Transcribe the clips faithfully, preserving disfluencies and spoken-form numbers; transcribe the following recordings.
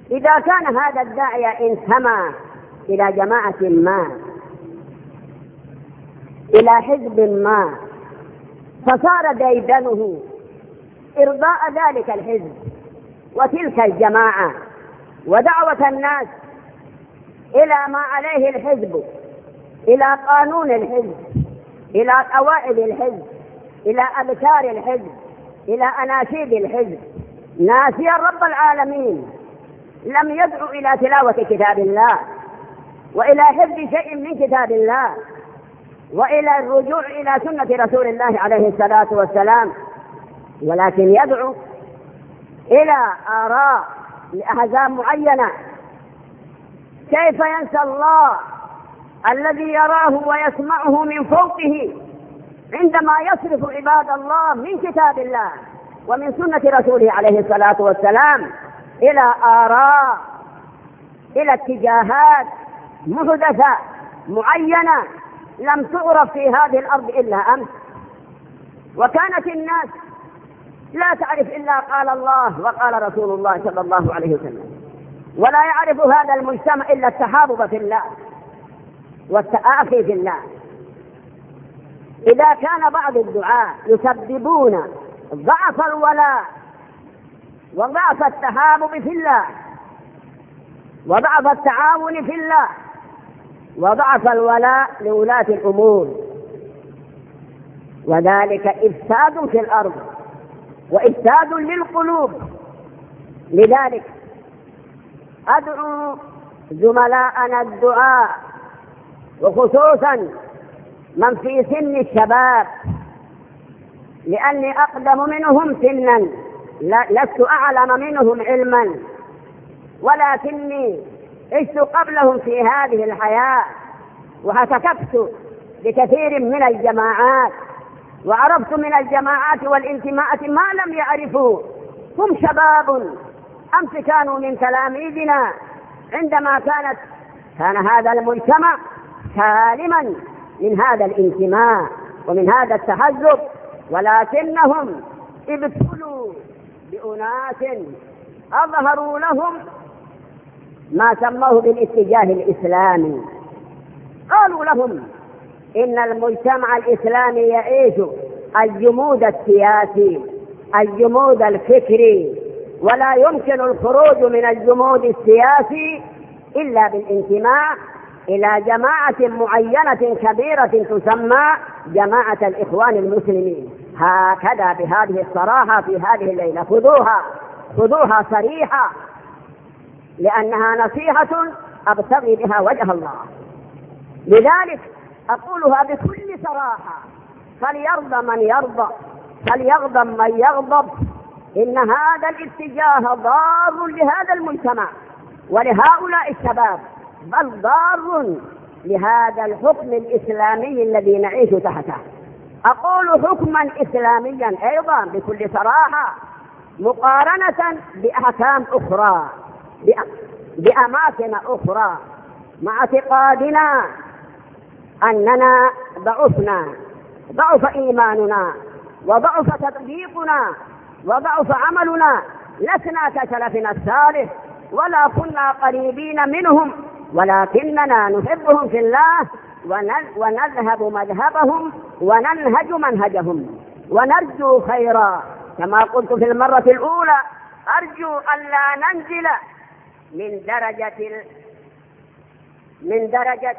إذا كان هذا الداعية انتمى إلى جماعة ما، إلى حزب ما، فصار ديدنه إرضاء ذلك الحزب وتلك الجماعة ودعوة الناس إلى ما عليه الحزب، إلى قانون الحزب، إلى قواعد الحزب، إلى أبكار الحزب، إلى أناشيد الحزب، ناسيا رب العالمين، لم يدعو إلى تلاوة كتاب الله وإلى حفظ شيء من كتاب الله وإلى الرجوع إلى سنة رسول الله عليه الصلاة والسلام، ولكن يدعو إلى آراء لأحزاب معينة. كيف ينسى الله الذي يراه ويسمعه من فوقه عندما يصرف عباد الله من كتاب الله ومن سنة رسوله عليه الصلاة والسلام إلى آراء، إلى اتجاهات محدثة معينة لم تعرف في هذه الأرض إلا أمس، وكانت الناس لا تعرف إلا قال الله وقال رسول الله صلى الله عليه وسلم، ولا يعرف هذا المجتمع إلا التحابب في الله والتآخي في الله. إذا كان بعض الدعاة يسببون ضعف الولاء وضعف التحابب في الله وضعف التعاون في الله وضعف الولاء لولاة الأمور، وذلك إفساد في الأرض وإفساد للقلوب. لذلك أدعو زملاءنا الدعاء وخصوصا من في سن الشباب، لأني أقدم منهم سنا، لست أعلم منهم علما، ولكني عشت قبلهم في هذه الحياة وهتكفت بكثير من الجماعات وعرفت من الجماعات والانتماءات ما لم يعرفوا. هم شباب أمس كانوا من تلاميذنا عندما كانت كان هذا المجتمع سالما من هذا الانتماء ومن هذا التحزب، ولكنهم ابتلوا بأناس أظهروا لهم ما سموه بالاتجاه الإسلامي. قالوا لهم إن المجتمع الإسلامي يعيش الجمود السياسي، الجمود الفكري، ولا يمكن الخروج من الجمود السياسي إلا بالانتماء إلى جماعة معينة كبيرة تسمى جماعة الإخوان المسلمين. هكذا بهذه الصراحة في هذه الليلة، خذوها خذوها صريحة، لأنها نصيحة أبتغي بها وجه الله. لذلك أقولها بكل صراحة، فليرضى من يرضى، فليغضب من يغضب. إن هذا الاتجاه ضار لهذا المجتمع ولهؤلاء الشباب، بل ضار لهذا الحكم الإسلامي الذي نعيش تحته. أقول حكما إسلاميا أيضا بكل صراحة، مقارنة بأحكام أخرى بأماكن أخرى، مع اعتقادنا أننا ضعفنا، ضعف إيماننا وضعف تطبيقنا وضعف عملنا، لسنا كسلفنا الصالح ولا كنا قريبين منهم، ولكننا نحبهم في الله ونذهب مذهبهم وننهج منهجهم ونرجو خيرا. كما قلت في المرة الأولى، أرجو أن لا ننزل من درجة من درجة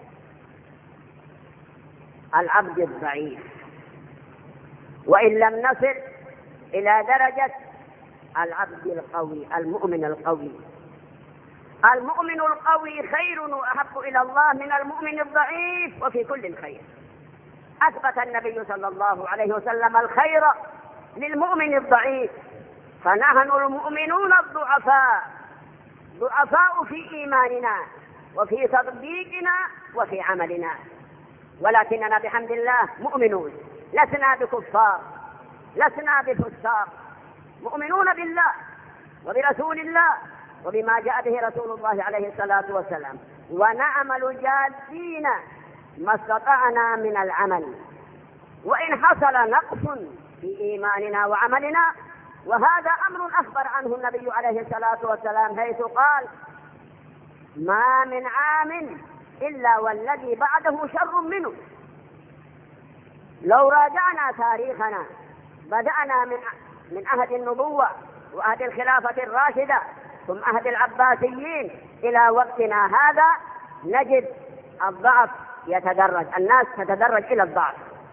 العبد الضعيف، وإن لم نصل إلى درجة العبد القوي، المؤمن القوي. المؤمن القوي خير وأحب إلى الله من المؤمن الضعيف، وفي كل خير. أثبت النبي صلى الله عليه وسلم الخير للمؤمن الضعيف، فنحن المؤمنون الضعفاء ضعفاء في إيماننا وفي تطبيقنا وفي عملنا، ولكننا بحمد الله مؤمنون، لسنا بكفار، لسنا بفساق، مؤمنون بالله وبرسول الله وبما جاء به رسول الله عليه الصلاة والسلام، ونعمل جادين ما استطعنا من العمل. وإن حصل نقص في إيماننا وعملنا وهذا أمر أخبر عنه النبي عليه الصلاة والسلام حيث قال: ما من عام إلا والذي بعده شر منه. لو راجعنا تاريخنا بدأنا من من عهد النبوة وعهد الخلافة الراشدة ثم عهد العباسيين إلى وقتنا هذا نجد الضعف يتدرج، الناس تتدرج إلى الضعف،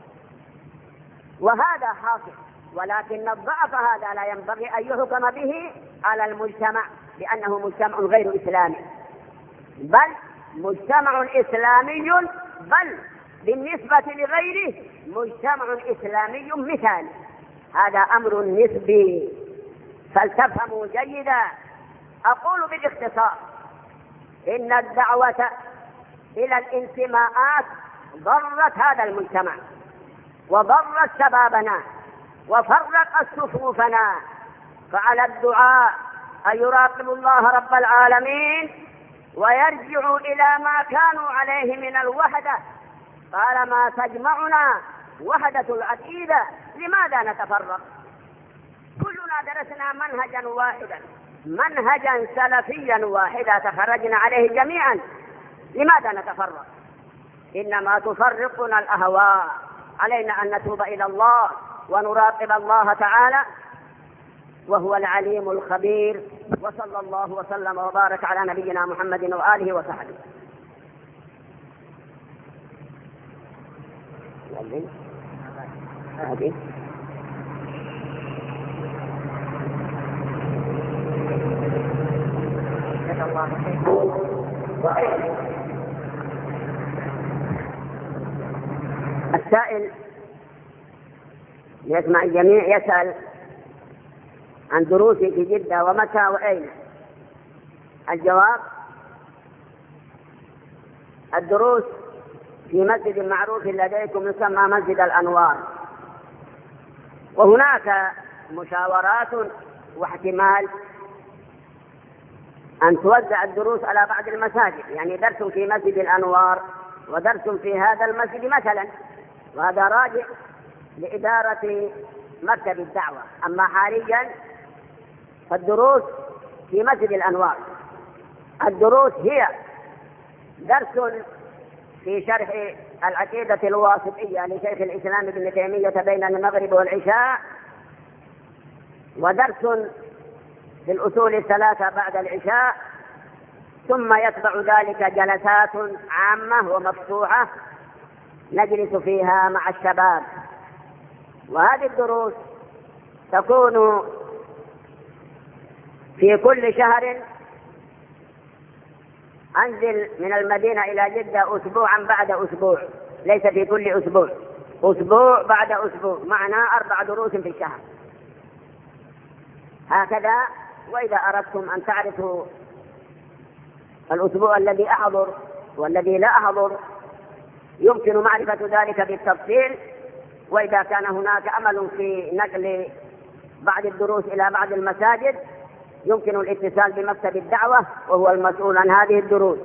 وهذا حاصل. ولكن الضعف هذا لا ينبغي أن يحكم به على المجتمع لأنه مجتمع غير إسلامي، بل مجتمع إسلامي، بل بالنسبة لغيره مجتمع إسلامي مثالي. هذا أمر نسبي فلتفهموا جيدا. أقول بالاختصار إن الدعوة إلى الانتماءات ضرت هذا المجتمع وضرت شبابنا وفرقت صفوفنا، فعلى الدعاء أن يراقبوا الله رب العالمين ويرجعوا إلى ما كانوا عليه من الوحدة. قال: ما تجمعنا وحدة العقيدة، لماذا نتفرق؟ كلنا درسنا منهجا واحدا، منهجا سلفيا واحدا تخرجنا عليه جميعا، لماذا نتفرق؟ إنما تفرقنا الأهواء. علينا أن نتوب إلى الله ونراقب الله تعالى وهو العليم الخبير. وصلى الله وسلم وبارك على نبينا محمد وآله وصحبه. السائل يسمع الجميع يسأل عن دروسي في جدة ومتى وأين. الجواب: الدروس في مسجد معروف لديكم يسمى مسجد الأنوار، وهناك مشاورات واحتمال أن توزع الدروس على بعض المساجد، يعني درس في مسجد الأنوار ودرس في هذا المسجد مثلا، وهذا راجع لإدارة مكتب الدعوة. أما حاليا فالدروس في مسجد الأنوار. الدروس هي درس في شرح العقيدة الواسطية لشيخ الإسلام ابن تيمية بين المغرب والعشاء، ودرس في الأصول الثلاثة بعد العشاء، ثم يتبع ذلك جلسات عامة ومفتوحة نجلس فيها مع الشباب. وهذه الدروس تكون في كل شهر. أنزل من المدينة إلى جدة أسبوعا بعد أسبوع، ليس في كل أسبوع، أسبوع بعد أسبوع، معناه أربع دروس في الشهر هكذا. وإذا أردتم أن تعرفوا الأسبوع الذي أحضر والذي لا أحضر يمكن معرفة ذلك بالتفصيل. وإذا كان هناك أمل في نقل بعض الدروس إلى بعض المساجد يمكن الاتصال بمكتب الدعوة وهو المسؤول عن هذه الدروس.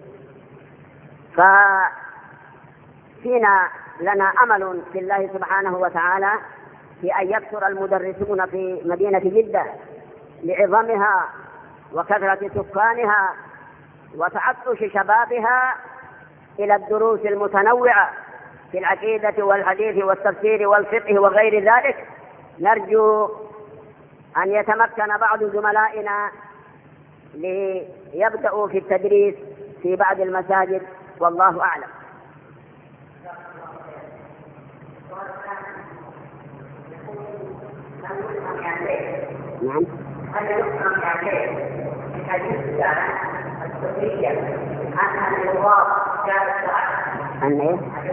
ففينا لنا أمل في الله سبحانه وتعالى في أن يكثر المدرسون في مدينة جدة لعظمها وكثرة سكانها وتعطش شبابها إلى الدروس المتنوعة في العقيدة والحديث والتفسير والفقه وغير ذلك. نرجو أن يتمكن بعض زملائنا ليبدأوا في التدريس في بعض المساجد، والله أعلم. نعم. هل يفهم يعني في حديث السورية أن الرواق كانت أن إيه؟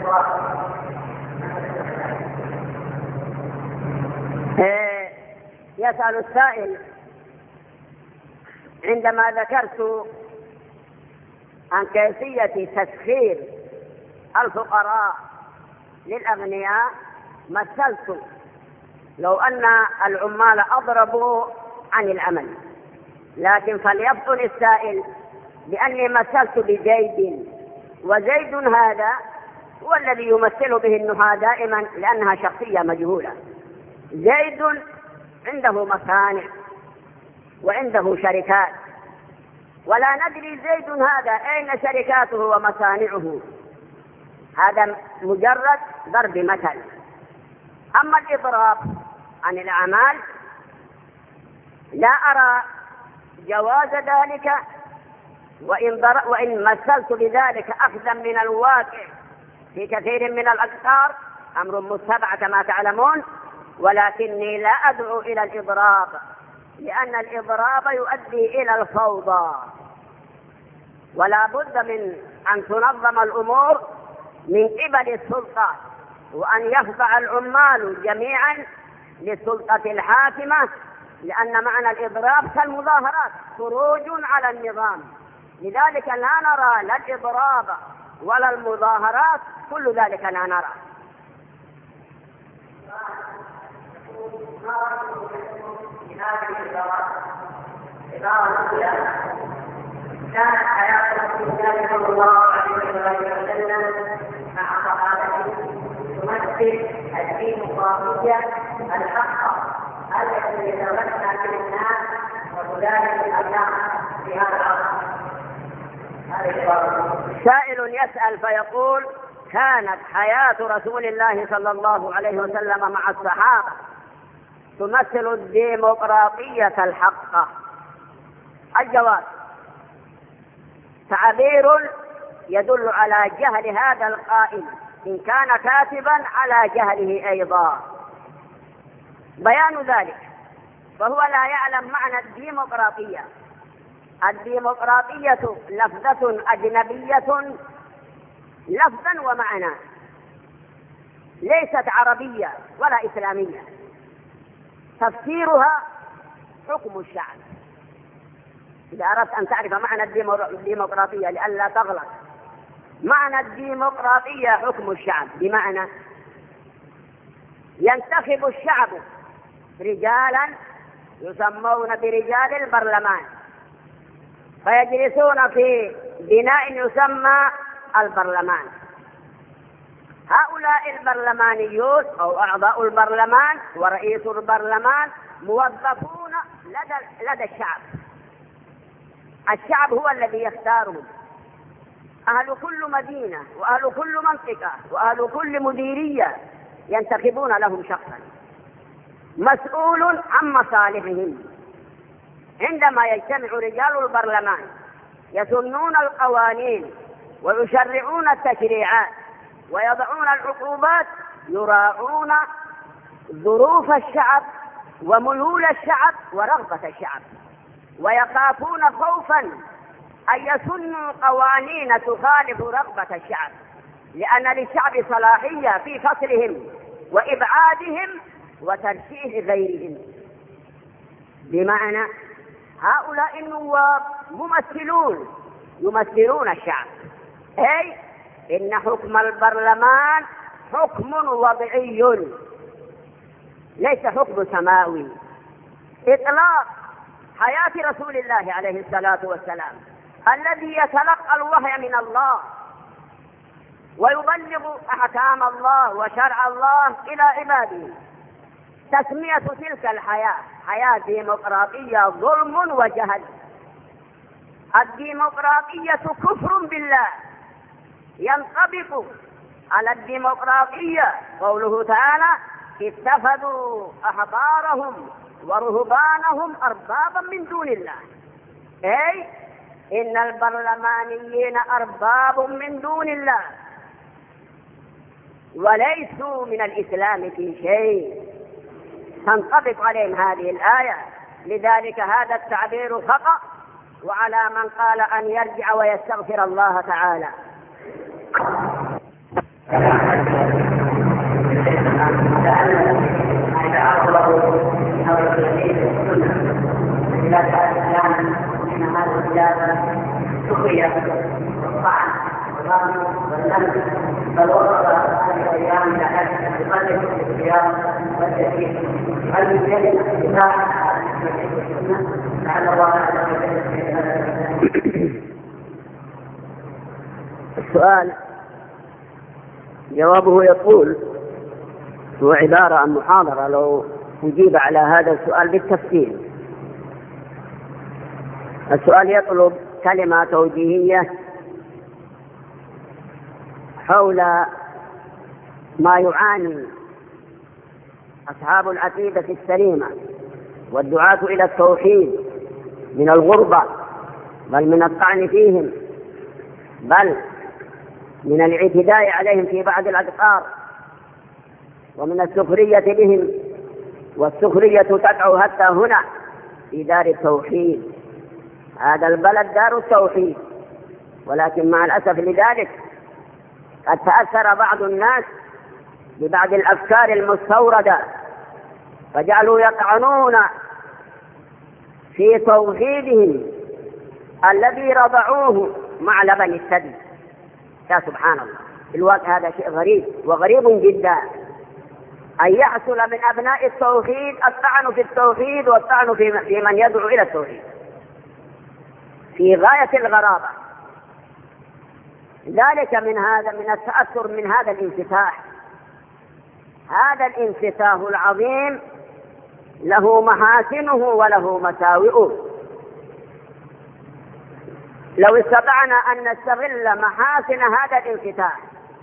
يسأل السائل: عندما ذكرت عن كيفية تسخير الفقراء للأغنياء مثلت لو أن العمال أضربوا عن العمل، لكن فليفطن السائل بأني مثلت بزيد، وزيد هذا هو الذي يمثل به النحاة دائما لأنها شخصية مجهولة. زيد عنده مصانع وعنده شركات، ولا ندري زيد هذا أين شركاته ومصانعه، هذا مجرد ضرب مثل. أما الإضراب عن الأعمال لا أرى جواز ذلك، وإن, وإن مثلت بذلك أخذا من الواقع في كثير من الأقطار أمر متبع كما تعلمون، ولكني لا أدعو إلى الإضراب، لأن الإضراب يؤدي إلى الفوضى، ولا بد من أن تنظم الأمور من قبل السلطة، وأن يخضع العمال جميعا للسلطة الحاكمة، لأن معنى الإضراب كالمظاهرات خروج على النظام. لذلك لا نرى لا الإضراب ولا المظاهرات، كل ذلك لا نرى. كانت حياة رسول الله صلى الله عليه وسلم مع صحابته تمثل الديمقراطية الحقة التي يتمنى في الناس وتدافع الأيام في هذا العصر. سائل يسأل فيقول: كانت حياة رسول الله صلى الله عليه وسلم مع الصحابة تمثل الديمقراطية الحقة. الجواب: تعبير يدل على جهل هذا القائل، إن كان كاتبا على جهله أيضا. بيان ذلك: فهو لا يعلم معنى الديمقراطية. الديمقراطية لفظة أجنبية لفظا ومعنى، ليست عربية ولا إسلامية. تفسيرها حكم الشعب. إذا أردت أن تعرف معنى الديمقراطية لئلا تغلط، معنى الديمقراطية حكم الشعب، بمعنى ينتخب الشعب رجالا يسمون برجال البرلمان، فيجلسون في بناء يسمى البرلمان. هؤلاء البرلمانيون أو أعضاء البرلمان ورئيس البرلمان موظفون لدى, لدى الشعب. الشعب هو الذي يختارهم. أهل كل مدينة وأهل كل منطقة وأهل كل مديرية ينتخبون لهم شخصا مسؤول عن مصالحهم. عندما يجتمع رجال البرلمان يسنون القوانين ويشرعون التشريعات ويضعون العقوبات، يراعون ظروف الشعب وميول الشعب ورغبة الشعب، ويخافون خوفا أن يسنوا قوانين تخالف رغبة الشعب، لأن للشعب صلاحية في فصلهم وإبعادهم وترشيح غيرهم. بمعنى هؤلاء النواب ممثلون يمثلون الشعب، أي إن حكم البرلمان حكم وضعي ليس حكم سماوي. إطلاق حياة رسول الله عليه الصلاة والسلام الذي يتلقى الوحي من الله ويبلغ أحكام الله وشرع الله إلى عباده، تسمية تلك الحياة حياة ديمقراطية ظلم وجهل. الديمقراطية كفر بالله. ينطبق على الديمقراطية قوله تعالى: اتخذوا أحبارهم ورهبانهم أربابا من دون الله، أي إن البرلمانيين أرباب من دون الله وليسوا من الإسلام في شيء. تنطبق عليهم هذه الآية. لذلك هذا التعبير خطأ، وعلى من قال أن يرجع ويستغفر الله تعالى. بل وصل هذه الايام الى حد يقلل الصيام والتكليف. هل يمكن اتباع لعل الله عز وجل؟ السؤال جوابه يقول: هو عبارة عن محاضرة، لو أجيب على هذا السؤال بالتفصيل. السؤال يطلب كلمة توجيهية حول ما يعاني أصحاب العقيدة السليمة والدعاة إلى التوحيد من الغربة، بل من الطعن فيهم، بل من الاعتداء عليهم في بعض الأقطار، ومن السخرية بهم، والسخرية تقع حتى هنا في دار التوحيد. هذا البلد دار التوحيد، ولكن مع الأسف لذلك قد تأثر بعض الناس ببعض الأفكار المستوردة، فجعلوا يطعنون في توحيدهم الذي رضعوه مع لبن الثدي. يا سبحان الله، في الواقع هذا شيء غريب وغريب جدا، أن يحصل من أبناء التوحيد الطعن في التوحيد والطعن في من يدعو إلى التوحيد في غاية الغرابة. ذلك من هذا من التأثر من هذا الانفتاح. هذا الانفتاح العظيم له محاسنه وله مساوئه. لو استطعنا أن نستغل محاسن هذا الانفتاح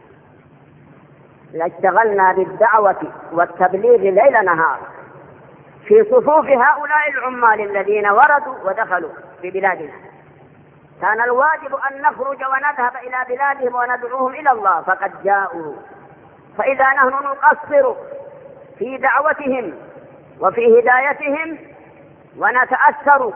لاشتغلنا بالدعوة والتبليغ ليل نهار في صفوف هؤلاء العمال الذين وردوا ودخلوا في بلادنا. كان الواجب أن نخرج ونذهب إلى بلادهم وندعوهم إلى الله، فقد جاءوا. فإذا نحن نقصر في دعوتهم وفي هدايتهم ونتأثر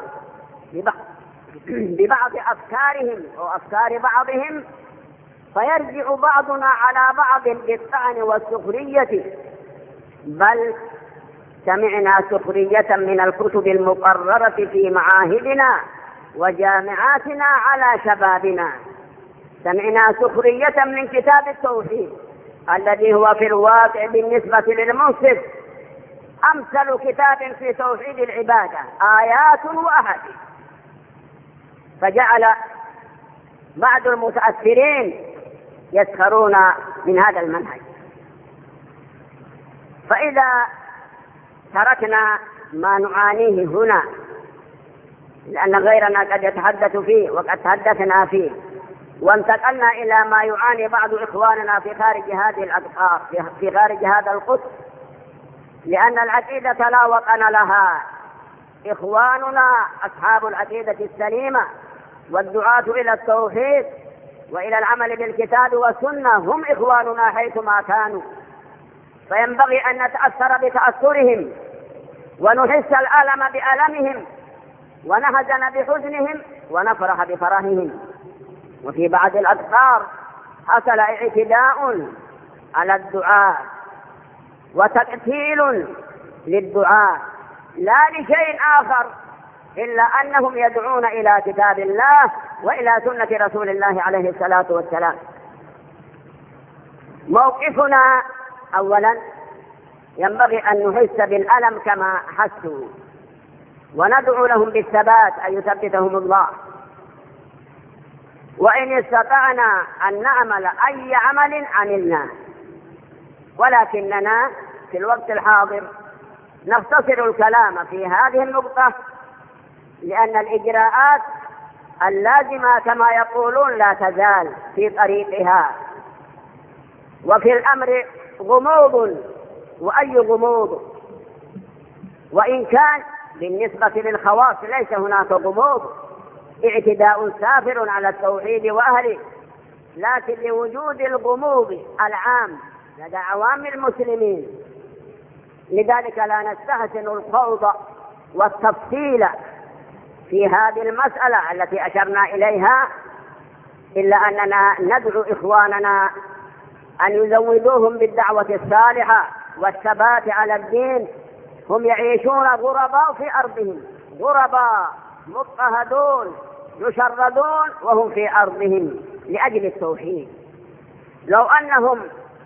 ببعض أفكارهم وأفكار بعضهم، فيرجع بعضنا على بعض بالطعن والسخرية. بل سمعنا سخرية من الكتب المقررة في معاهدنا وجامعاتنا على شبابنا. سمعنا سخرية من كتاب التوحيد الذي هو في الواقع بالنسبة للمنصف أمثل كتاب في توحيد العبادة، آيات وأحاديث. فجعل بعض المتأثرين يسخرون من هذا المنهج. فإذا تركنا ما نعانيه هنا، لأن غيرنا قد يتحدث فيه وقد تحدثنا فيه، وانتقلنا إلى ما يعاني بعض إخواننا في خارج هذه الأقطار، في خارج هذا القطب، لأن العقيدة لا وطن لها. إخواننا أصحاب العقيدة السليمة والدعاة إلى التوحيد وإلى العمل بالكتاب والسنة هم إخواننا حيثما كانوا، فينبغي أن نتأثر بتأثرهم ونحس الألم بألمهم ونهزن بحزنهم ونفرح بفرحهم. وفي بعض الأقطار حصل اعتداء على الدعاء وتقتيل للدعاء، لا لشيء آخر إلا أنهم يدعون إلى كتاب الله وإلى سنة رسول الله عليه الصلاة والسلام. موقفنا أولا ينبغي أن نحس بالألم كما حسوا، وندعو لهم بالثبات أن يثبتهم الله. وإن استطعنا أن نعمل أي عمل عملنا، ولكننا في الوقت الحاضر نختصر الكلام في هذه النقطة، لأن الإجراءات اللازمة كما يقولون لا تزال في طريقها، وفي الأمر غموض، وأي غموض. وإن كان بالنسبة للخواص ليس هناك غموض، اعتداء سافر على التوحيد وأهله، لكن لوجود الغموض العام لدى عوام المسلمين، لذلك لا نستحسن الخوض والتفصيل في هذه المسألة التي أشرنا إليها، إلا أننا ندعو إخواننا أن يزودوهم بالدعوة الصالحة والثبات على الدين. هم يعيشون غرباء في أرضهم، غرباء مضطهدون يشردون وهم في أرضهم لأجل التوحيد. لو أنهم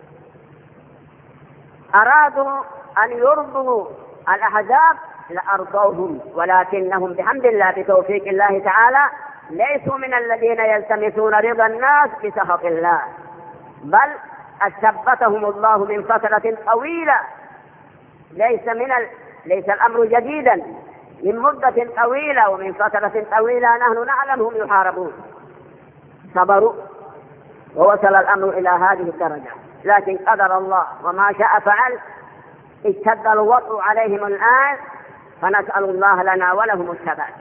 أرادوا أن يرضوا الأحزاب لأرضوهم، ولكنهم بحمد الله بتوفيق الله تعالى ليسوا من الذين يلتمسون رضا الناس بسخط الله، بل أثبتهم الله من فترة طويلة. ليس من ليس الأمر جديدا، من مدة طويلة ومن فترة طويلة نحن نعلمهم يحاربون، صبروا ووصل الأمر إلى هذه الدرجة، لكن قدر الله وما شاء فعل. اشتد الوطء عليهم الآن، فنسأل الله لنا ولهم الثبات.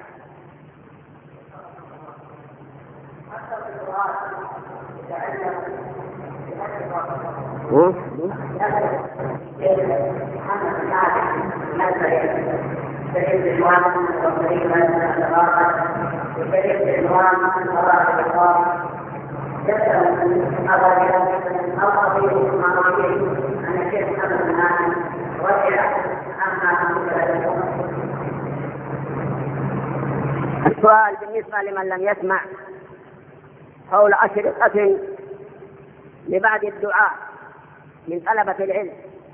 السؤال بالنسبة لمن لم يسمع حول أشرطة لبعض الدعاء من طلبة العلم.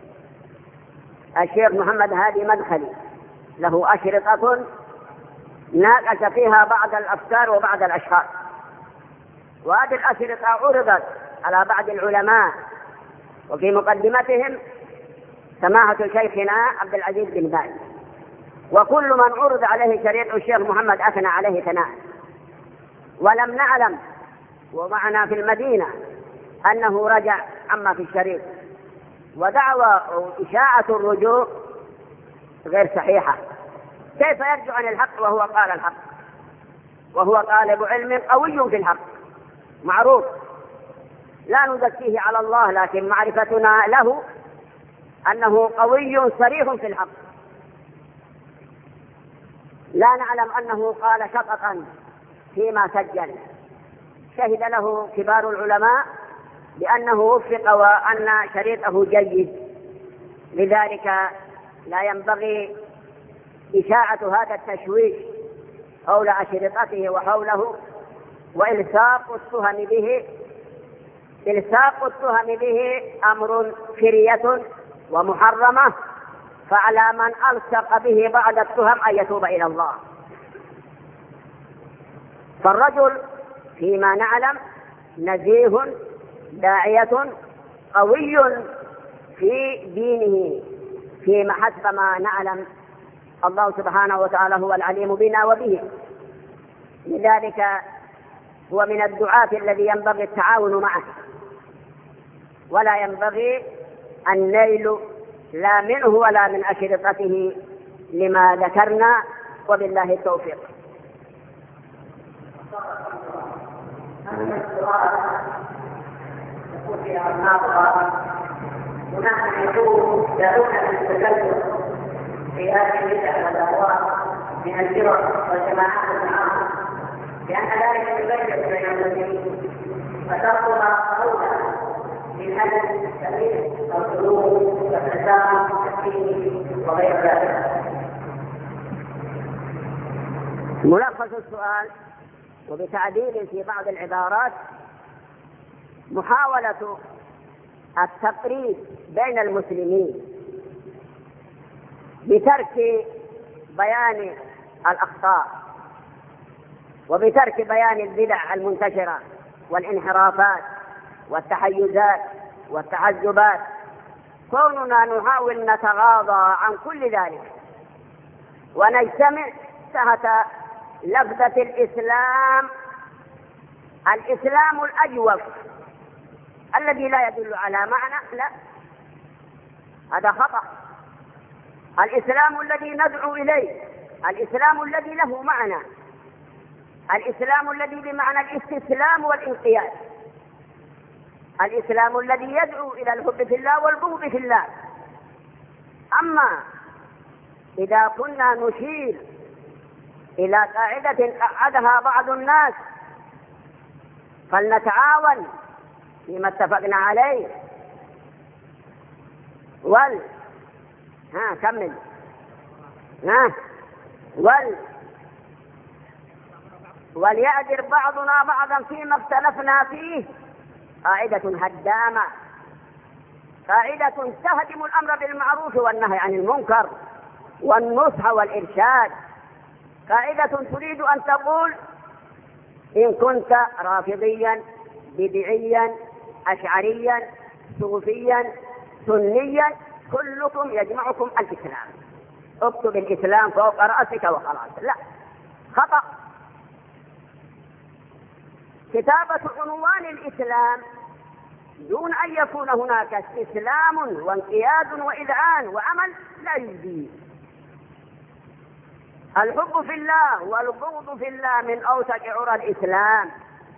الشيخ محمد هادي مدخلي له أشرطة ناقش فيها بعض الأفكار وبعض الأشخاص، وهذه الأشرطة عرضت على بعض العلماء، وفي مقدمتهم سماحة شيخنا عبد العزيز بن باز، وكل من عرض عليه شريط الشيخ محمد أثنى عليه ثناء، ولم نعلم ومعنا في المدينة أنه رجع عما في الشريط، ودعوى إشاعة الرجوع غير صحيحة. كيف يرجع عن الحق وهو قال الحق، وهو طالب علم قوي في الحق معروف، لا نزكيه على الله، لكن معرفتنا له أنه قوي صريح في الحق. لا نعلم أنه قال شططا فيما سجل، شهد له كبار العلماء بأنه وفق وأن شريطه جيد، لذلك لا ينبغي إشاعة هذا التشويش حول أشرطته وحوله، وإلصاق التهم به إلصاق التهم به أمر فرية ومحرمة، فعلى من ألصق به بعد التهم أن يتوب إلى الله. فالرجل فيما نعلم نزيه داعية قوي في دينه، فيما حسب ما نعلم. الله سبحانه وتعالى هو العليم بنا وبه، لذلك هو من الدعاة الذي ينبغي التعاون معه، ولا ينبغي النيل لا منه ولا من أشرطته لما ذكرنا، وبالله التوفيق. هناك يقول دعونا بالتكلم في هذه البدع والاهواء من الفرق والجماعات المعاصره، لان ذلك يبين بين المسلمين، فتركها اولى من اجل التمييز والسلوك والتسامح والتكفير وغير ذلك. ملخص السؤال وبتعديل في بعض العبارات: محاولة التفريق بين المسلمين بترك بيان الأخطاء وبترك بيان البدع المنتشرة والانحرافات والتحيزات والتعذبات. كوننا نحاول نتغاضى عن كل ذلك ونجتمع تحت لفظة الإسلام، الإسلام الأجوف الذي لا يدل على معنى، لا، هذا خطأ. الإسلام الذي ندعو إليه، الإسلام الذي له معنى، الإسلام الذي بمعنى الاستسلام والانقياد، الإسلام الذي يدعو إلى الحب في الله والبغض في الله. أما إذا كنا نشير إلى قاعدة قعدها بعض الناس فلنتعاون فيما اتفقنا عليه، وال ها كمل ها وال وليعذر بعضنا بعضا فيما اختلفنا فيه. قاعدة هدامة، قاعدة تهدم الأمر بالمعروف والنهي عن المنكر والنصح والإرشاد، قاعدة تريد أن تقول إن كنت رافضيا بدعيا أشعريا صوفيا سنيا كلكم يجمعكم الإسلام، اكتب الإسلام فوق رأسك وخلاص، لا، خطأ. كتابة عنوان الإسلام دون أن يكون هناك استسلام وانقياد وإذعان وعمل لا يجزي. الحب في الله والبغض في الله من أوثق عرى الإسلام.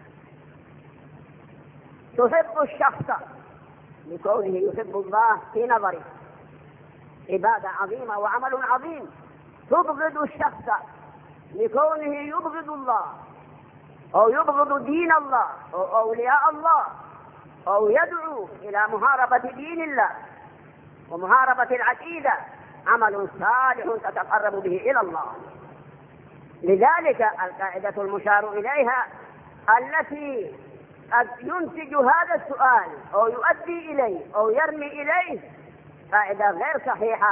تحب الشخص لكونه يحب الله في نظره، عبادة عظيمة وعمل عظيم. تبغض الشخص لكونه يبغض الله أو يبغض دين الله أو أولياء الله أو يدعو إلى محاربة دين الله ومحاربة العقيدة، عمل صالح تتقرب به إلى الله. لذلك القاعدة المشار إليها التي قد ينتج هذا السؤال أو يؤدي إليه أو يرمي إليه قاعدة غير صحيحة.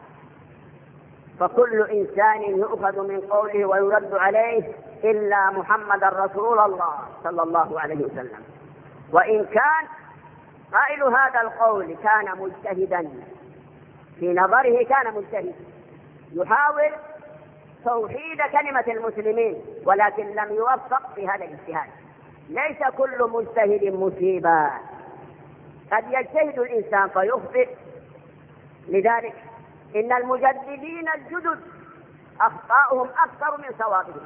فكل إنسان يؤخذ من قوله ويرد عليه إلا محمد رسول الله صلى الله عليه وسلم. وإن كان قائل هذا القول كان مجتهدا في نظره، كان مجتهد يحاول توحيد كلمة المسلمين، ولكن لم يوفق في هذا الاجتهاد. ليس كل مجتهد مصيبا، قد يجتهد الإنسان فيخطئ. لذلك إن المجددين الجدد أخطاؤهم أكثر من صوابهم،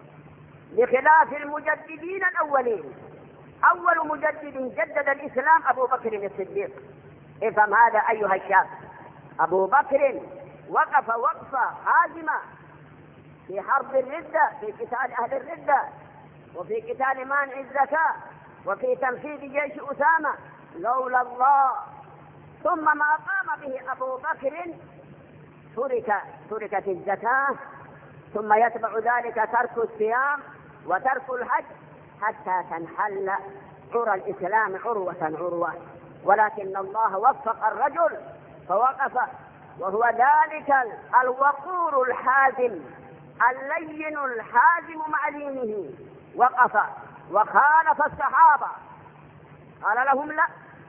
بخلاف المجددين الأولين. أول مجدد جدد الإسلام أبو بكر الصديق. افهم هذا أيها الشاب. أبو بكر وقف وقفة حازمة في حرب الردة، في قتال أهل الردة، وفي قتال مانع الزكاة، وفي تنفيذ جيش أسامة لولا الله. ثم ما قام به أبو بكر ترك تركت الزكاة، ثم يتبع ذلك ترك الصيام وترك الحج حتى تنحل عرى الإسلام عروة عروة. ولكن الله وفق الرجل فوقف، وهو ذلك الوقور الحازم اللين الحازم مع دينه. وقف وخالف الصحابة، قال لهم لا.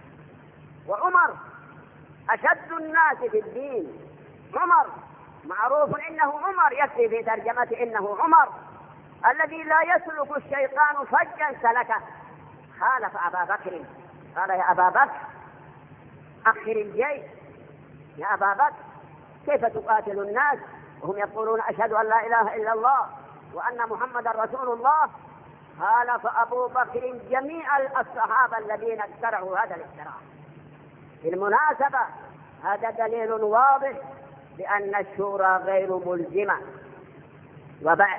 وعمر أشد الناس في الدين، عمر معروف إنه عمر، يكفي في ترجمة إنه عمر الذي لا يسلك الشيطان فجا سلكه. خالف أبا بكر، قال يا أبا بكر أخر الجيش، يا أبا بكر كيف تقاتل الناس وهم يقولون أشهد أن لا إله إلا الله وأن محمد رسول الله؟ خالف أبو بكر جميع الصحابة الذين اخترعوا هذا الاختراع. بالمناسبة هذا دليل واضح بأن الشورى غير ملزمة. وبعد،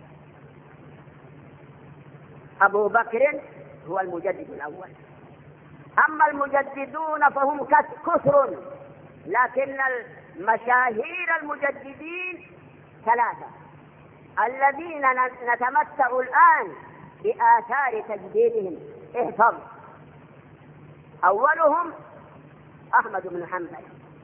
أبو بكر هو المجدد الأول. أما المجددون فهم كثر، لكن المشاهير المجددين ثلاثة الذين نتمتع الآن بآثار تجديدهم. احفظ: أولهم أحمد بن حنبل،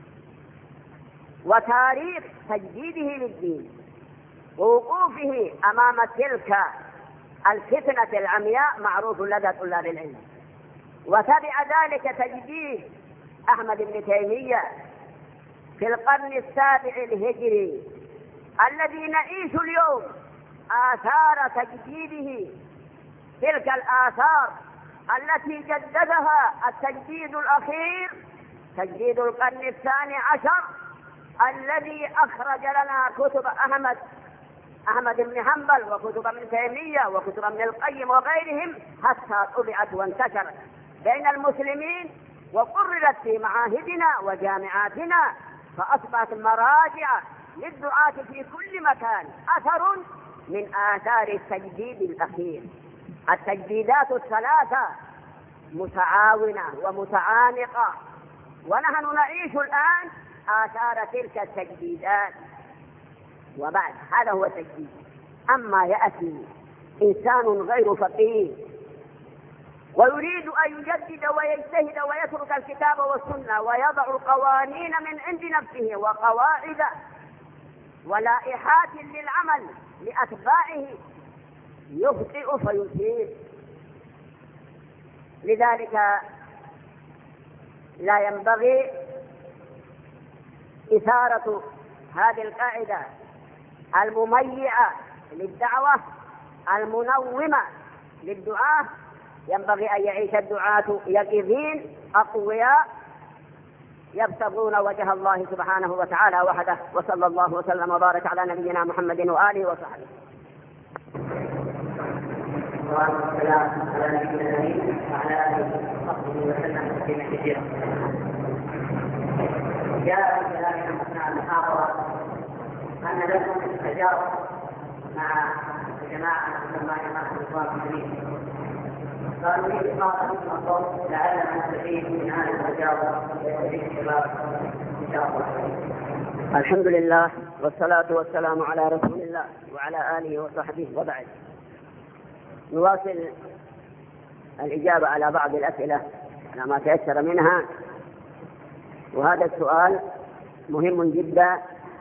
وتاريخ تجديده للدين ووقوفه أمام تلك الفتنة العمياء معروف لدى طلاب العلم. وتبع ذلك تجديد أحمد بن تيمية في القرن السابع الهجري الذي نعيش اليوم آثار تجديده، تلك الآثار التي جددها التجديد الأخير، تجديد القرن الثاني عشر الذي أخرج لنا كتب أحمد أحمد بن حنبل وكتب ابن تيمية وكتب ابن القيم وغيرهم حتى طبعت وانتشرت بين المسلمين وقررت في معاهدنا وجامعاتنا، فأصبحت مراجع للدعاة في كل مكان. أثر من آثار التجديد الأخير. التجديدات الثلاثة متعاونة ومتعانقة، ونحن نعيش الآن آثار تلك التجديدات. وبعد، هذا هو التجديد. أما يأتي إنسان غير فقيه ويريد أن يجدد ويجتهد ويترك الكتاب والسنة ويضع قوانين من عند نفسه وقواعد ولائحات للعمل لأتباعه، يخطئ فيصيب. لذلك لا ينبغي إثارة هذه القاعدة المميعة للدعوة المنومة للدعاة، ينبغي أن يعيش الدعاة يقظين أقوياء يبتغون وجه الله سبحانه وتعالى وحده. وصلى الله وسلم وبارك على نبينا محمد وآله وصحبه. والسلام على نبينا الكريم وعلى آله وصحبه وسلم تسليما كثيرا. جاء في كلامنا أثناء المحاضرة أن لكم تجارب مع جماعة تسمى جماعة الإخوان المسلمين، قالوا لي إقامة الصوت لعلنا نستفيد من هذه التجارب ويستفيد الشباب إن شاء الله. الحمد لله والصلاة والسلام على رسول الله وعلى آله وصحبه، وبعد. نواصل الإجابة على بعض الأسئلة على ما تيسر منها، وهذا السؤال مهم جدا.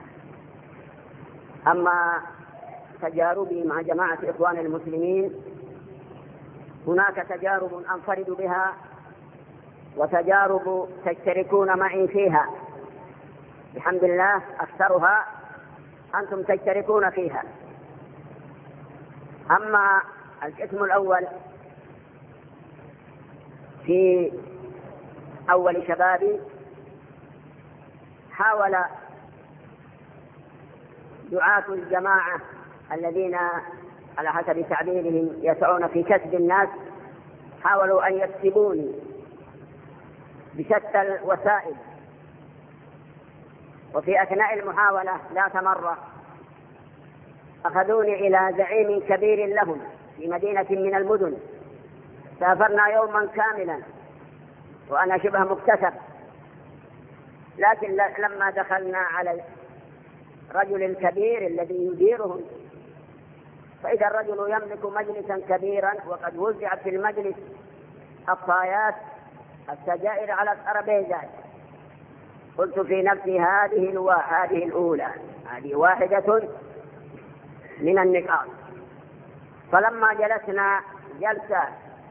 أما تجاربي مع جماعة إخوان المسلمين، هناك تجارب أنفرد بها وتجارب تشتركون معي فيها، بحمد الله أكثرها أنتم تشتركون فيها. أما القسم الأول في أول شبابي، حاول دعاة الجماعة الذين على حسب تعبيرهم يسعون في كسب الناس، حاولوا أن يكسبوني بشتى الوسائل، وفي أثناء المحاولة ذات مرة أخذوني إلى زعيم كبير لهم في مدينة من المدن. سافرنا يوما كاملا وأنا شبه مكتسب، لكن لما دخلنا على الرجل الكبير الذي يديرهم، فإذا الرجل يملك مجلسا كبيرا وقد وزعت في المجلس الطايات السجائر على الترابيزات، قلت في نفسي هذه الوا... هذه الأولى، هذه واحدة من النقاط. فلما جلسنا جلسة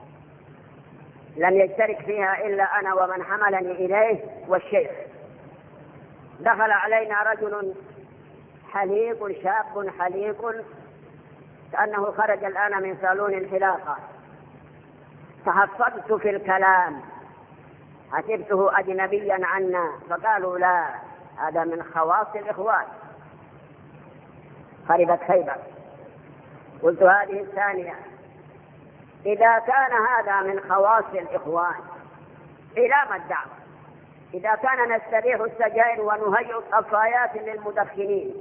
لم يشترك فيها إلا أنا ومن حملني إليه والشيخ، دخل علينا رجل حليق، شاب حليق كأنه خرج الآن من صالون الحلاقة. تحفظت في الكلام، حسبته أجنبيا عنا، فقالوا لا، هذا من خواص الإخوان. خربت خيبر. قلت هذه الثانية، إذا كان هذا من خواص الإخوان إلى ما الدعوة؟ إذا كان نستريح السجائر ونهيئ الطفايات للمدخنين،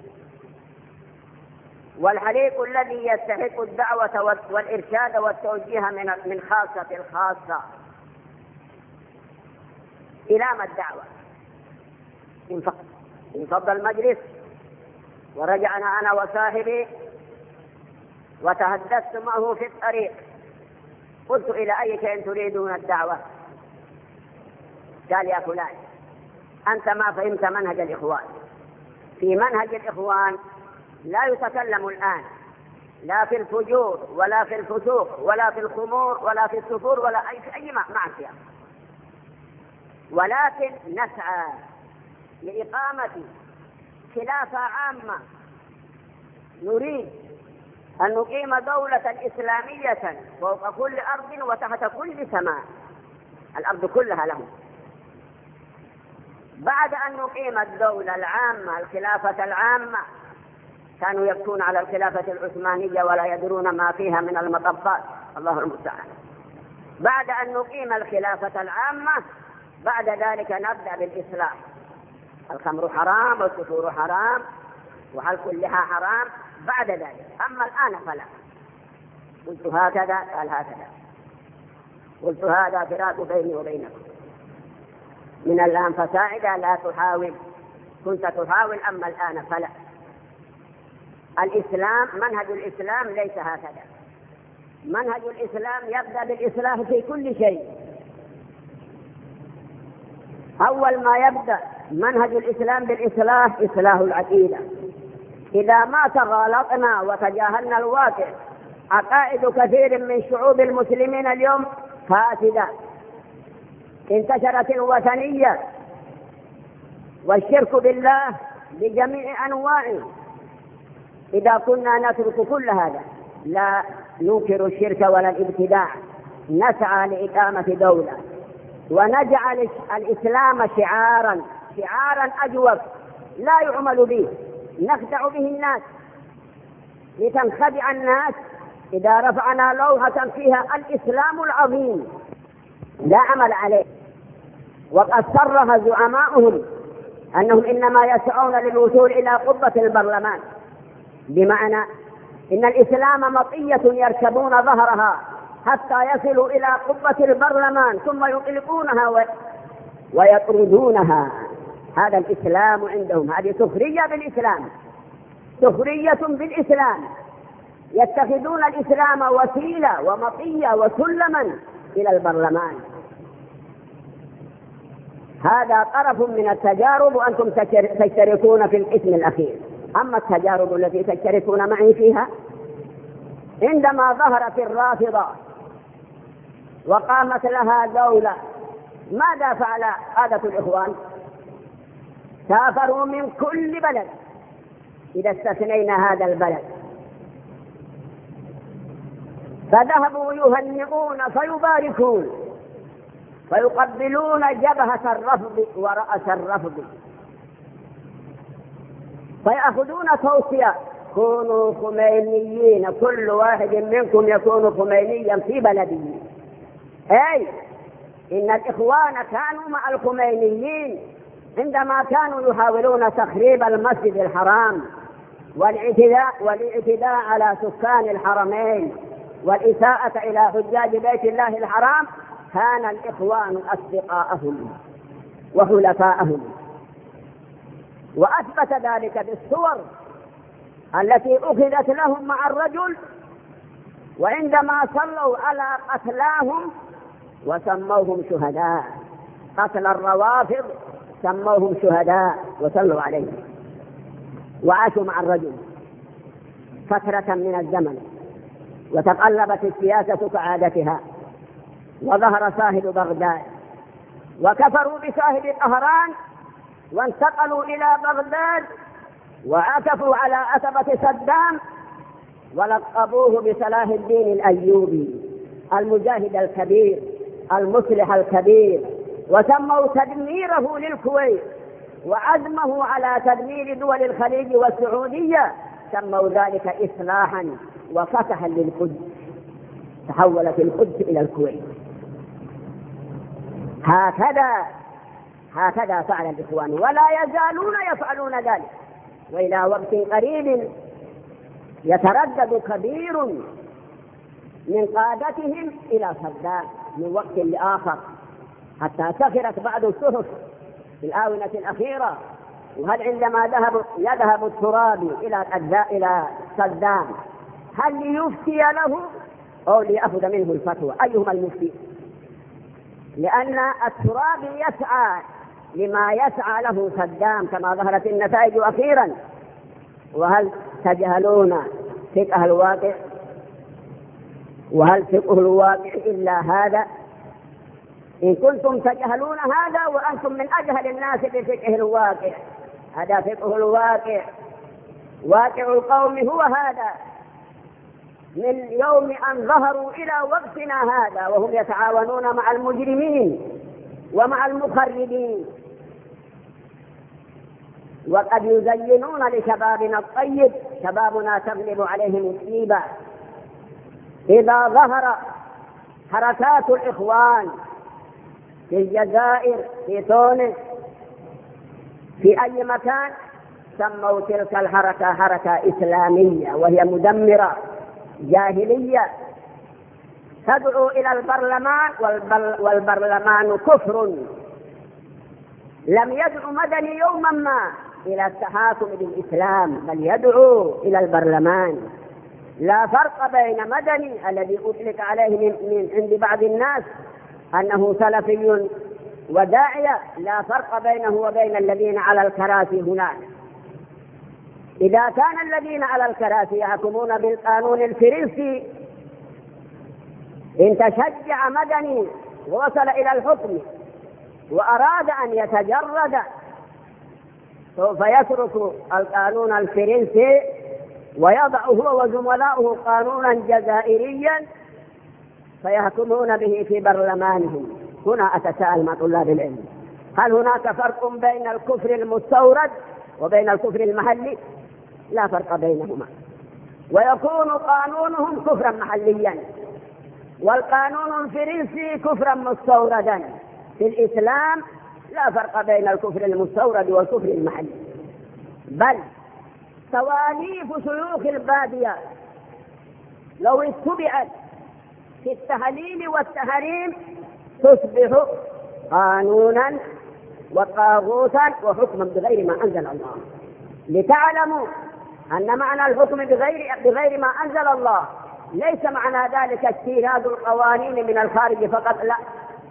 والحليق الذي يستحق الدعوة والإرشاد والتوجيه من من خاصة الخاصة، إلى ما الدعوة؟ انفض المجلس ورجعنا أنا وصاحبي وتحدثت معه في الطريق. قلت إلى أي شيء تريدون الدعوة؟ قال يا فلان، أنت ما فهمت منهج الإخوان. في منهج الإخوان لا يتكلم الآن لا في الفجور ولا في الفسوق ولا في الخمور ولا في السفور ولا أي في أي معصية، ولكن نسعى لإقامة خلافة عامة. نريد أن نقيم دولة إسلامية فوق كل أرض وتحت كل سماء، الأرض كلها لهم. بعد أن نقيم الدولة العامة الخلافة العامة، كانوا يبكون على الخلافة العثمانية ولا يدرون ما فيها من المطبات، الله المستعان. بعد أن نقيم الخلافة العامة، بعد ذلك نبدأ بالإسلام. الخمر حرام والسفور حرام وحلق اللحى حرام بعد ذلك، أما الآن فلا. قلت هكذا، قال هكذا. قلت هذا فراق بيني وبينكم، من الآن فساعدا لا تحاول، كنت تحاول أما الآن فلا. الإسلام، منهج الإسلام ليس هكذا. منهج الإسلام يبدأ بالإصلاح في كل شيء. أول ما يبدأ منهج الإسلام بالإصلاح إصلاح العقيدة. إذا ما تغالطنا وتجاهلنا الواقع، عقائد كثير من شعوب المسلمين اليوم فاسدة، انتشرت الوثنية والشرك بالله بجميع أنواعه. إذا كنا نترك كل هذا لا ننكر الشرك ولا الابتداع، نسعى لإقامة دولة ونجعل الإسلام شعارا شعارا أجوف لا يعمل به، نخدع به الناس لتنخدع الناس. إذا رفعنا لوحة فيها الإسلام العظيم لا عمل عليه. وقد صرح زعماؤهم أنهم إنما يسعون للوصول إلى قبة البرلمان، بمعنى إن الإسلام مطية يركبون ظهرها حتى يصلوا إلى قبة البرلمان ثم يطلقونها و... ويطردونها. هذا الإسلام عندهم، هذه سخرية بالإسلام، سخرية بالإسلام. يتخذون الإسلام وسيلة ومطية وسلما إلى البرلمان. هذا طرف من التجارب وأنتم تشتركون في الاسم الأخير. أما التجارب التي تشتركون معي فيها، عندما ظهرت الرافضة وقامت لها دولة، ماذا فعل عادة الإخوان؟ سافروا من كل بلد إذا استثنينا هذا البلد، فذهبوا يهنئون فيباركون فيقبلون جبهة الرفض ورأس الرفض، فيأخذون توصية: كونوا خمينيين، كل واحد منكم يكون خمينيا في بلده. أي إن الإخوان كانوا مع الخمينيين عندما كانوا يحاولون تخريب المسجد الحرام والاعتداء والاعتداء على سكان الحرمين والإساءة إلى حجاج بيت الله الحرام. كان الإخوان أصدقاءهم وحلفاءهم، وأثبت ذلك بالصور التي أخذت لهم مع الرجل، وعندما صلوا على قتلاهم وسموهم شهداء، قتل الروافض سموهم شهداء وصلوا عليهم، وعاشوا مع الرجل فترة من الزمن، وتقلبت السياسة كعادتها، وظهر صاحب بغداد، وكفروا بصاحب طهران وانتقلوا إلى بغداد وعكفوا على عتبة صدام ولقبوه بصلاح الدين الأيوبي المجاهد الكبير المصلح الكبير، وسموا تدميره للكويت وعزمه على تدمير دول الخليج والسعودية سموا ذلك إصلاحا وفتحا للقدس، تحولت القدس إلى الكويت. هكذا هكذا فعل الإخوان ولا يزالون يفعلون ذلك. وإلى وقت قريب يتردد كبير من قادتهم إلى صدام من وقت لآخر، حتى سخرت بعض الصحف في الآونة الأخيرة: وهل عندما ذهب يذهب الترابي إلى إلى صدام هل ليفتي له أو ليأخذ منه الفتوى؟ أيهما المفتي؟ لأن الترابي يسعى لما يسعى له صدام كما ظهرت النتائج أخيرا. وهل تجهلون فقه الواقع؟ وهل فقه الواقع إلا هذا؟ إن كنتم تجهلون هذا وأنتم من أجهل الناس بفقه الواقع. هذا فقه الواقع، واقع القوم هو هذا من يوم أن ظهروا إلى وقتنا هذا، وهم يتعاونون مع المجرمين ومع المخربين، وقد يزينون لشبابنا الطيب. شبابنا تغلب عليهم الطيبة. إذا ظهر حركات الإخوان في الجزائر، في تونس، في أي مكان، سموا تلك الحركة حركة إسلامية، وهي مدمرة جاهلية تدعو إلى البرلمان، والبرلمان كفر. لم يدعو مدني يوما ما إلى التحاكم بالإسلام، بل يدعو إلى البرلمان. لا فرق بين مدني الذي أطلق عليه من عند بعض الناس أنه سلفي وداعية، لا فرق بينه وبين الذين على الكراسي هناك. إذا كان الذين على الكراسي يحكمون بالقانون الفرنسي، إن تشجع مدني ووصل إلى الحكم وأراد أن يتجرد سوف يترك القانون الفرنسي ويضع هو وزملاؤه قانونا جزائريا فيحكمون به في برلمانهم. هنا أتساءل مع طلاب العلم، هل هناك فرق بين الكفر المستورد وبين الكفر المحلي؟ لا فرق بينهما، ويكون قانونهم كفرا محليا والقانون الفرنسي كفرا مستوردا. في الإسلام لا فرق بين الكفر المستورد والكفر المحلي، بل تواليف شيوخ البادية لو اتبعت في التهليل والتحريم تصبح قانونا وطاغوتا وحكما بغير ما أنزل الله، لتعلموا أن معنى الحكم بغير, بغير ما أنزل الله ليس معنى ذلك اجتهاد القوانين من الخارج فقط، لا،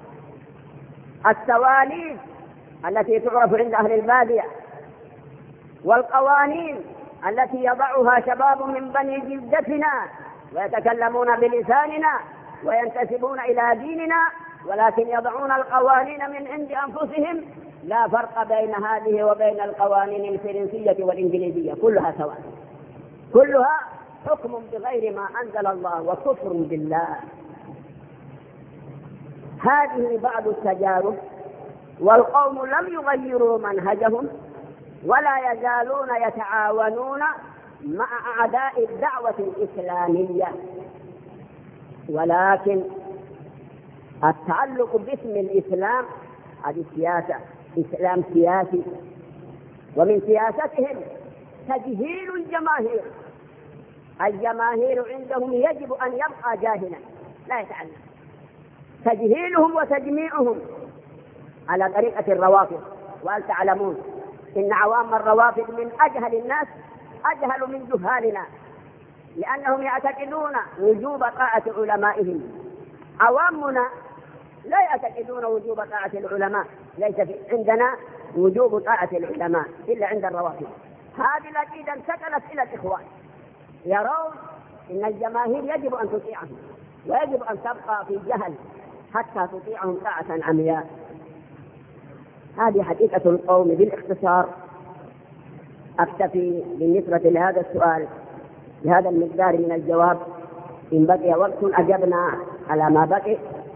التواليف التي تعرف عند أهل البادية والقوانين التي يضعها شباب من بني جلدتنا ويتكلمون بلساننا وينتسبون إلى ديننا ولكن يضعون القوانين من عند أنفسهم، لا فرق بين هذه وبين القوانين الفرنسية والإنجليزية، كلها سواء، كلها حكم بغير ما أنزل الله وكفر بالله. هذه بعض التجارب، والقوم لم يغيروا منهجهم ولا يزالون يتعاونون مع أعداء الدعوة الإسلامية، ولكن التعلق باسم الإسلام هذه سياسة، إسلام سياسي، ومن سياستهم تجهيل الجماهير. الجماهير عندهم يجب أن يبقى جاهلا لا يتعلم، تجهيلهم وتجميعهم على طريقة الروافض. وهل تعلمون إن عوام الروافض من أجهل الناس، أجهل من جهالنا، لأنهم يعتقدون وجوب طاعة علمائهم. عوامنا لا يعتقدون وجوب طاعة العلماء، ليس عندنا وجوب طاعة العلماء إلا عند الروافض. هذه العقيدة انتقلت إلى الإخوان، يرون إن الجماهير يجب أن تطيعهم ويجب أن تبقى في جهل حتى تطيعهم طاعة عمياء. هذه حقيقة القوم بالاختصار. أكتفي بالنسبة لهذا السؤال بهذا المقدار من الجواب، إن بقي وقت أجبنا على ما بقي.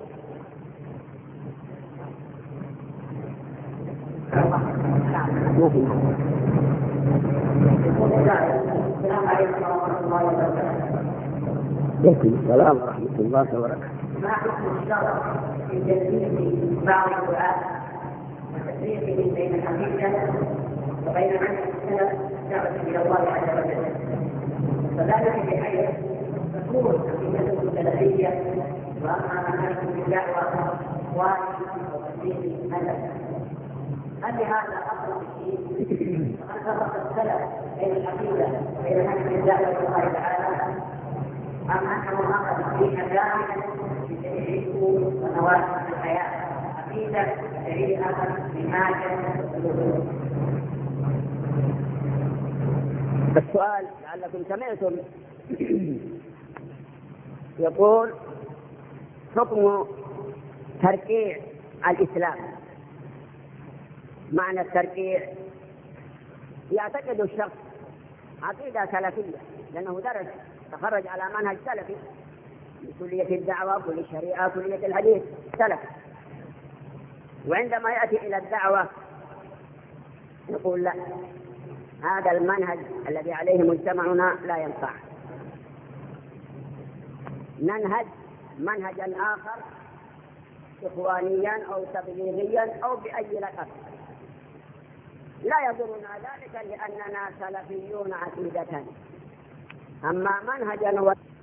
السلام عليكم ورحمة الله وبركاته. عليكم السلام ورحمة الله وبركاته. ما حكم الشرع في تسمية بعض الدعاة وتفريقهم بين الحقيقة وبين منهج السلف دعوة إلى الله عز وجل، فذلك بحيث تكون حقيقة السلفية وأما منهج الدعوة واجب وتفريق السلف. هل لهذا أصل في الدين؟ وهل فرق السلف بين الحقيقة وبين منهج الدعوة إلى الله تعالى؟ أم أنه أخذ فيه كاملا في جميع الأمور ونوازل الحياة عقيدة دليل أخذ بماجة والوجود؟ السؤال لعلكم سمعتم يقول حكم تركيع الإسلام. معنى التركيع يعتقد الشخص عقيدة سلفية لأنه درس تخرج على منهج سلفي، كلية الدعوة، كلية الشريعة، كلية الحديث سلف، وعندما يأتي إلى الدعوة يقول لا، هذا المنهج الذي عليه مجتمعنا لا ينفع، ننهج منهجا آخر إخوانيا أو تبليغيا أو بأي لقب. لا يضرنا ذلك لأننا سلفيون عقيدة، أما منهجا